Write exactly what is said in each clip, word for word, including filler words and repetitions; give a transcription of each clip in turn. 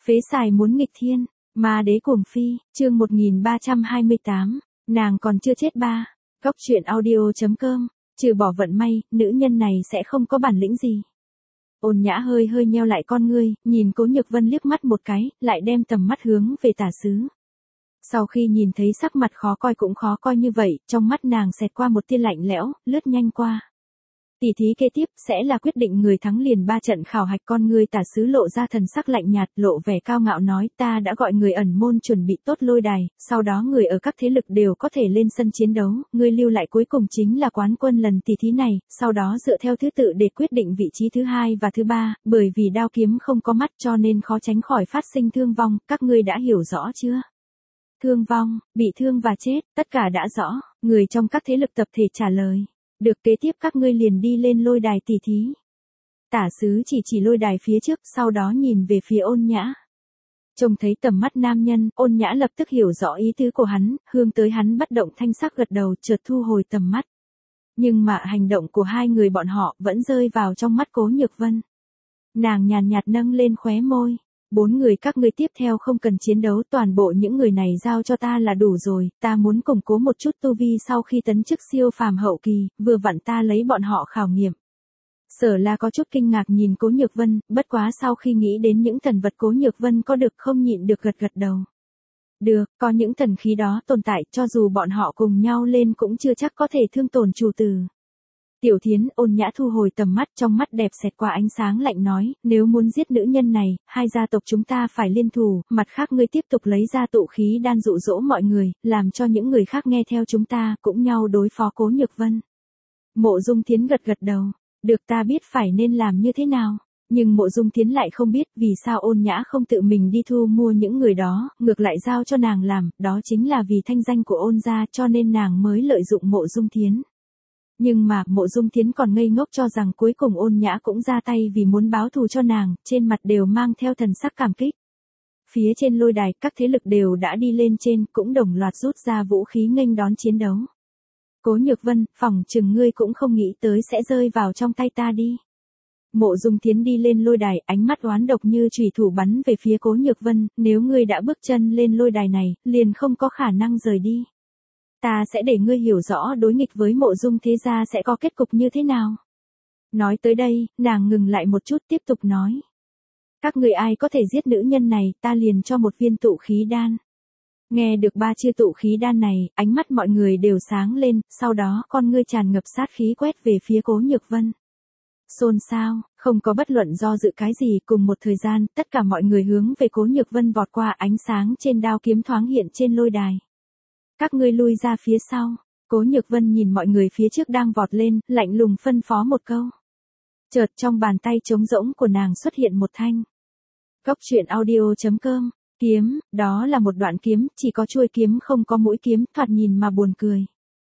Phế xài muốn nghịch thiên, ma đế cuồng phi, chương một nghìn ba trăm hai mươi tám, nàng còn chưa chết ba. Góc truyện audio.com, trừ bỏ vận may, nữ nhân này sẽ không có bản lĩnh gì. Ôn Nhã hơi hơi nheo lại con ngươi, nhìn Cố Nhược Vân liếc mắt một cái, lại đem tầm mắt hướng về Tả Sứ. Sau khi nhìn thấy sắc mặt khó coi cũng khó coi như vậy, trong mắt nàng xẹt qua một tia lạnh lẽo, lướt nhanh qua. Tỷ thí kế tiếp sẽ là quyết định người thắng liền ba trận khảo hạch. Con ngươi Tả Sứ lộ ra thần sắc lạnh nhạt, lộ vẻ cao ngạo nói, ta đã gọi người ẩn môn chuẩn bị tốt lôi đài, sau đó người ở các thế lực đều có thể lên sân chiến đấu, ngươi lưu lại cuối cùng chính là quán quân lần tỷ thí này, sau đó dựa theo thứ tự để quyết định vị trí thứ hai và thứ ba, bởi vì đao kiếm không có mắt cho nên khó tránh khỏi phát sinh thương vong, các ngươi đã hiểu rõ chưa? Thương vong, bị thương và chết, tất cả đã rõ, người trong các thế lực tập thể trả lời. Được, kế tiếp các ngươi liền đi lên lôi đài tỷ thí. Tả Sứ chỉ chỉ lôi đài phía trước, sau đó nhìn về phía Ôn Nhã. Trông thấy tầm mắt nam nhân, Ôn Nhã lập tức hiểu rõ ý tứ của hắn, hướng tới hắn bất động thanh sắc gật đầu, chợt thu hồi tầm mắt. Nhưng mà hành động của hai người bọn họ vẫn rơi vào trong mắt Cố Nhược Vân. Nàng nhàn nhạt nâng lên khóe môi. Bốn người các ngươi tiếp theo không cần chiến đấu, toàn bộ những người này giao cho ta là đủ rồi, ta muốn củng cố một chút tu vi sau khi tấn chức siêu phàm hậu kỳ, vừa vặn ta lấy bọn họ khảo nghiệm. Sở La có chút kinh ngạc nhìn Cố Nhược Vân, bất quá sau khi nghĩ đến những thần vật Cố Nhược Vân có được không nhịn được gật gật đầu. Được, có những thần khí đó tồn tại, cho dù bọn họ cùng nhau lên cũng chưa chắc có thể thương tổn chủ tử. Tiểu Thiến, Ôn Nhã thu hồi tầm mắt, trong mắt đẹp xẹt qua ánh sáng lạnh nói, nếu muốn giết nữ nhân này, hai gia tộc chúng ta phải liên thủ, mặt khác ngươi tiếp tục lấy ra tụ khí đan dụ dỗ mọi người, làm cho những người khác nghe theo chúng ta, cũng nhau đối phó Cố Nhược Vân. Mộ Dung Thiến gật gật đầu, được, ta biết phải nên làm như thế nào. Nhưng Mộ Dung Thiến lại không biết vì sao Ôn Nhã không tự mình đi thu mua những người đó, ngược lại giao cho nàng làm, đó chính là vì thanh danh của Ôn gia, cho nên nàng mới lợi dụng Mộ Dung Thiến. Nhưng mà, Mộ Dung Thiến còn ngây ngốc cho rằng cuối cùng Ôn Nhã cũng ra tay vì muốn báo thù cho nàng, trên mặt đều mang theo thần sắc cảm kích. Phía trên lôi đài, các thế lực đều đã đi lên trên, cũng đồng loạt rút ra vũ khí nghênh đón chiến đấu. Cố Nhược Vân, phỏng chừng ngươi cũng không nghĩ tới sẽ rơi vào trong tay ta đi. Mộ Dung Thiến đi lên lôi đài, ánh mắt oán độc như chủy thủ bắn về phía Cố Nhược Vân, nếu ngươi đã bước chân lên lôi đài này, liền không có khả năng rời đi. Ta sẽ để ngươi hiểu rõ đối nghịch với Mộ Dung thế gia sẽ có kết cục như thế nào. Nói tới đây, nàng ngừng lại một chút tiếp tục nói. Các người ai có thể giết nữ nhân này, ta liền cho một viên tụ khí đan. Nghe được ba chữ tụ khí đan này, ánh mắt mọi người đều sáng lên, sau đó con ngươi tràn ngập sát khí quét về phía Cố Nhược Vân. Xôn xao, không có bất luận do dự cái gì, cùng một thời gian, tất cả mọi người hướng về Cố Nhược Vân vọt qua, ánh sáng trên đao kiếm thoáng hiện trên lôi đài. Các ngươi lui ra phía sau. Cố Nhược Vân nhìn mọi người phía trước đang vọt lên, lạnh lùng phân phó một câu. Chợt trong bàn tay trống rỗng của nàng xuất hiện một thanh. Góc truyện audio.com, kiếm, đó là một đoạn kiếm, chỉ có chuôi kiếm không có mũi kiếm, thoạt nhìn mà buồn cười.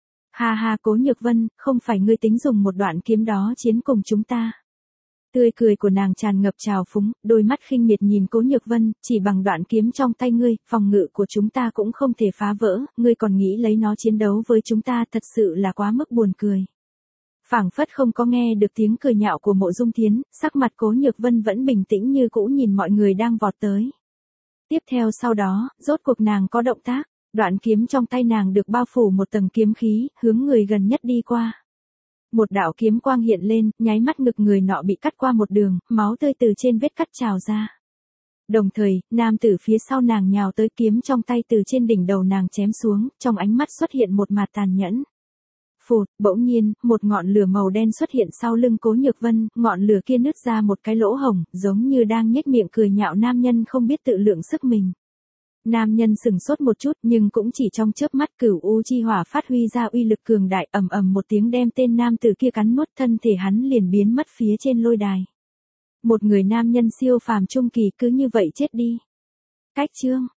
Ha ha, Cố Nhược Vân, không phải ngươi tính dùng một đoạn kiếm đó chiến cùng chúng ta. Tươi cười của nàng tràn ngập trào phúng, đôi mắt khinh miệt nhìn Cố Nhược Vân, chỉ bằng đoạn kiếm trong tay ngươi, phòng ngự của chúng ta cũng không thể phá vỡ, ngươi còn nghĩ lấy nó chiến đấu với chúng ta, thật sự là quá mức buồn cười. Phảng phất không có nghe được tiếng cười nhạo của Mộ Dung Thiến, sắc mặt Cố Nhược Vân vẫn bình tĩnh như cũ nhìn mọi người đang vọt tới. Tiếp theo sau đó, rốt cuộc nàng có động tác, đoạn kiếm trong tay nàng được bao phủ một tầng kiếm khí, hướng người gần nhất đi qua. Một đạo kiếm quang hiện lên, nháy mắt ngực người nọ bị cắt qua một đường, máu tươi từ trên vết cắt trào ra. Đồng thời, nam tử phía sau nàng nhào tới, kiếm trong tay từ trên đỉnh đầu nàng chém xuống, trong ánh mắt xuất hiện một mặt tàn nhẫn. Phụt, bỗng nhiên, một ngọn lửa màu đen xuất hiện sau lưng Cố Nhược Vân, ngọn lửa kia nứt ra một cái lỗ hổng, giống như đang nhếch miệng cười nhạo nam nhân không biết tự lượng sức mình. Nam nhân sừng sốt một chút, nhưng cũng chỉ trong chớp mắt, Cửu U chi hỏa phát huy ra uy lực cường đại, ầm ầm một tiếng đem tên nam tử kia cắn nuốt, thân thể hắn liền biến mất phía trên lôi đài. Một người nam nhân siêu phàm trung kỳ cứ như vậy chết đi. Cách chương